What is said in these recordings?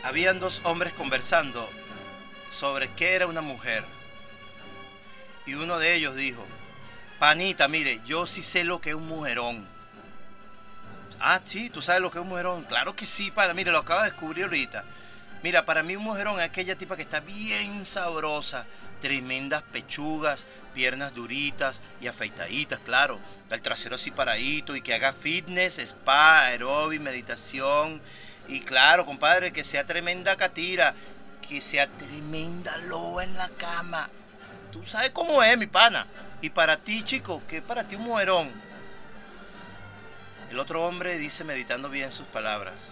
Habían dos hombres conversando sobre qué era una mujer. Y uno de ellos dijo: panita, mire, yo sí sé lo que es un mujerón. Ah, sí, ¿tú sabes lo que es un mujerón? Claro que sí, pana, mire, lo acabo de descubrir ahorita. Mira, para mí un mujerón es aquella tipa que está bien sabrosa, tremendas pechugas, piernas duritas y afeitaditas, claro. El trasero así paradito y que haga fitness, spa, aeróbic, meditación. Y claro, compadre, que sea tremenda catira, que sea tremenda loba en la cama. Tú sabes cómo es, mi pana. Y para ti, chico, ¿qué es para ti un mujerón? El otro hombre dice meditando bien sus palabras: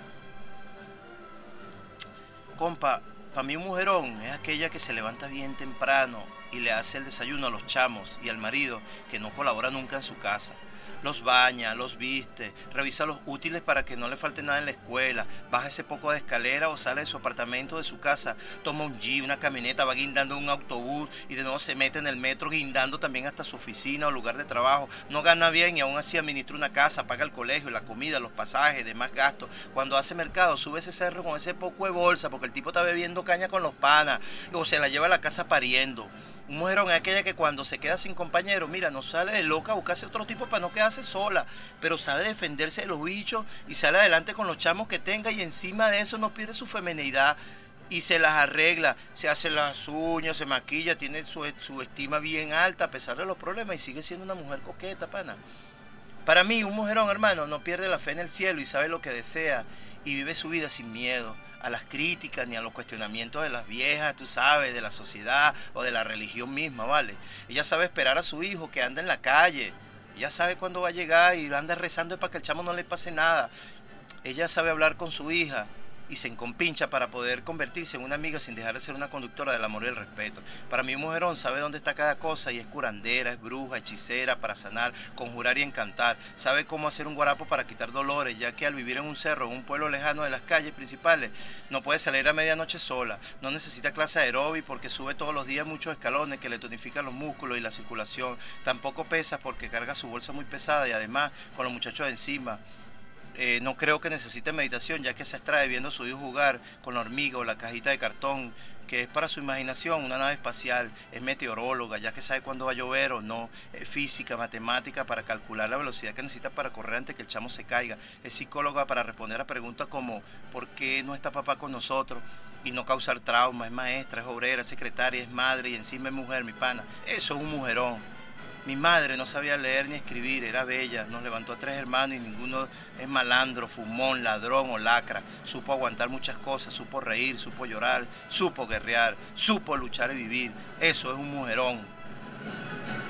compa, para mí un mujerón es aquella que se levanta bien temprano y le hace el desayuno a los chamos y al marido que no colabora nunca en su casa. Los baña, los viste, revisa los útiles para que no le falte nada en la escuela, baja ese poco de escalera o sale de su apartamento, de su casa, toma un jeep, una camioneta, va guindando un autobús y de nuevo se mete en el metro guindando también hasta su oficina o lugar de trabajo. No gana bien y aún así administra una casa, paga el colegio, la comida, los pasajes, demás gastos. Cuando hace mercado sube ese cerro con ese poco de bolsa porque el tipo está bebiendo caña con los panas o se la lleva a la casa pariendo. Un mujerón es aquella que cuando se queda sin compañero, mira, no sale de loca a buscarse otro tipo para no quedarse sola, pero sabe defenderse de los bichos y sale adelante con los chamos que tenga y encima de eso no pierde su feminidad y se las arregla, se hace las uñas, se maquilla, tiene su estima bien alta a pesar de los problemas y sigue siendo una mujer coqueta, pana. Para mí, un mujerón, hermano, no pierde la fe en el cielo y sabe lo que desea y vive su vida sin miedo a las críticas ni a los cuestionamientos de las viejas, tú sabes, de la sociedad o de la religión misma, ¿vale? Ella sabe esperar a su hijo que anda en la calle, ella sabe cuándo va a llegar y anda rezando para que el chamo no le pase nada. Ella sabe hablar con su hija y se encompincha para poder convertirse en una amiga sin dejar de ser una conductora del amor y el respeto. Para mí un mujerón sabe dónde está cada cosa y es curandera, es bruja, hechicera para sanar, conjurar y encantar. Sabe cómo hacer un guarapo para quitar dolores, ya que al vivir en un cerro, en un pueblo lejano de las calles principales, no puede salir a medianoche sola. No necesita clase de aeróbic porque sube todos los días muchos escalones que le tonifican los músculos y la circulación. Tampoco pesa porque carga su bolsa muy pesada y además con los muchachos encima. No creo que necesite meditación, ya que se extrae viendo a su hijo jugar con la hormiga o la cajita de cartón, que es para su imaginación una nave espacial. Es meteoróloga, ya que sabe cuándo va a llover o no. Es física, matemática para calcular la velocidad que necesita para correr antes que el chamo se caiga. Es psicóloga para responder a preguntas como ¿por qué no está papá con nosotros? Y no causar trauma. Es maestra, es obrera, es secretaria, es madre y encima es mujer, mi pana. Eso es un mujerón. Mi madre no sabía leer ni escribir, era bella, nos levantó a 3 hermanos y ninguno es malandro, fumón, ladrón o lacra. Supo aguantar muchas cosas, supo reír, supo llorar, supo guerrear, supo luchar y vivir. Eso es un mujerón.